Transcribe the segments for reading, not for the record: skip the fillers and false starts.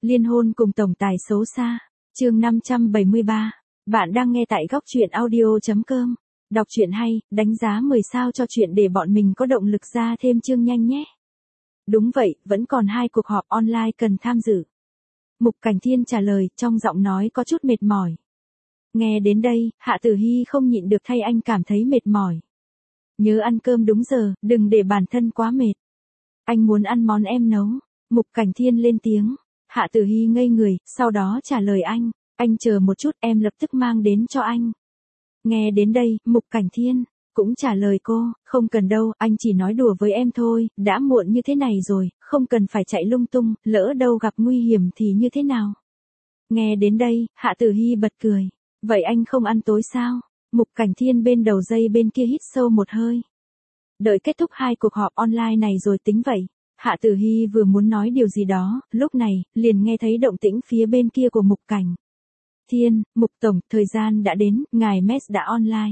Liên hôn cùng tổng tài xấu xa. Chương 573. Bạn đang nghe tại góc truyện audio.com. Đọc truyện hay, đánh giá 10 sao cho chuyện để bọn mình có động lực ra thêm chương nhanh nhé. Đúng vậy, vẫn còn 2 cuộc họp online cần tham dự. Mục Cảnh Thiên trả lời, trong giọng nói có chút mệt mỏi. Nghe đến đây, Hạ Tử Hy không nhịn được thay anh cảm thấy mệt mỏi. Nhớ ăn cơm đúng giờ, đừng để bản thân quá mệt. Anh muốn ăn món em nấu. Mục Cảnh Thiên lên tiếng. Hạ Tử Hy ngây người, sau đó trả lời anh chờ một chút, em lập tức mang đến cho anh. Nghe đến đây, Mục Cảnh Thiên cũng trả lời cô, không cần đâu, anh chỉ nói đùa với em thôi, đã muộn như thế này rồi, không cần phải chạy lung tung, lỡ đâu gặp nguy hiểm thì như thế nào. Nghe đến đây, Hạ Tử Hy bật cười. Vậy anh không ăn tối sao? Mục Cảnh Thiên bên đầu dây bên kia hít sâu một hơi. Đợi kết thúc 2 cuộc họp online này rồi tính vậy. Hạ Tử Hy vừa muốn nói điều gì đó, lúc này, liền nghe thấy động tĩnh phía bên kia của Mục Cảnh Thiên. Mục Tổng, thời gian đã đến, ngài Mess đã online.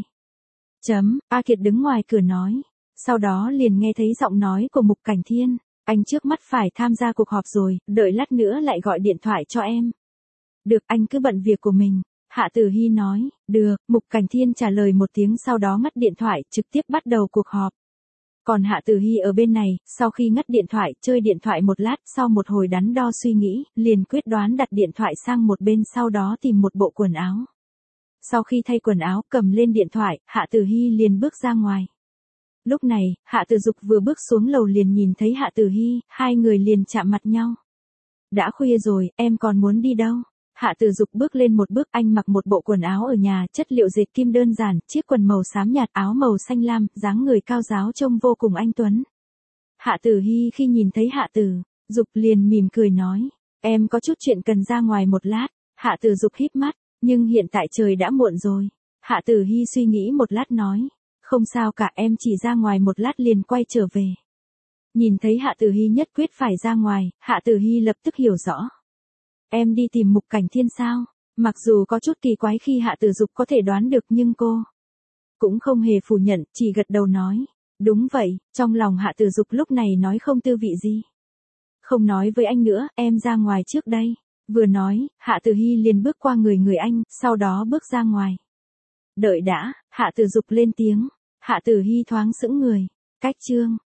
A Kiệt đứng ngoài cửa nói. Sau đó liền nghe thấy giọng nói của Mục Cảnh Thiên. Anh trước mắt phải tham gia cuộc họp rồi, đợi lát nữa lại gọi điện thoại cho em. Được, anh cứ bận việc của mình. Hạ Tử Hy nói. Được, Mục Cảnh Thiên trả lời một tiếng, sau đó ngắt điện thoại, trực tiếp bắt đầu cuộc họp. Còn Hạ Tử Hy ở bên này, sau khi ngắt điện thoại, chơi điện thoại một lát, sau một hồi đắn đo suy nghĩ, liền quyết đoán đặt điện thoại sang một bên, sau đó tìm một bộ quần áo. Sau khi thay quần áo, cầm lên điện thoại, Hạ Tử Hy liền bước ra ngoài. Lúc này, Hạ Tử Dục vừa bước xuống lầu liền nhìn thấy Hạ Tử Hy, hai người liền chạm mặt nhau. Đã khuya rồi, em còn muốn đi đâu? Hạ Tử Dục bước lên một bước, anh mặc một bộ quần áo ở nhà, chất liệu dệt kim đơn giản, chiếc quần màu xám nhạt, áo màu xanh lam, dáng người cao ráo trông vô cùng anh tuấn. Hạ Tử Hy khi nhìn thấy Hạ Tử Dục liền mỉm cười nói, em có chút chuyện cần ra ngoài một lát. Hạ Tử Dục híp mắt, nhưng hiện tại trời đã muộn rồi. Hạ Tử Hy suy nghĩ một lát nói, không sao cả, em chỉ ra ngoài một lát liền quay trở về. Nhìn thấy Hạ Tử Hy nhất quyết phải ra ngoài, Hạ Tử Hy lập tức hiểu rõ. Em đi tìm Mục Cảnh Thiên sao? Mặc dù có chút kỳ quái khi Hạ Tử Dục có thể đoán được, nhưng cô cũng không hề phủ nhận, chỉ gật đầu nói. Đúng vậy, trong lòng Hạ Tử Dục lúc này nói không tư vị gì. Không nói với anh nữa, em ra ngoài trước đây. Vừa nói, Hạ Tử Hy liền bước qua người anh, sau đó bước ra ngoài. Đợi đã, Hạ Tử Dục lên tiếng. Hạ Tử Hy thoáng sững người. Cách chương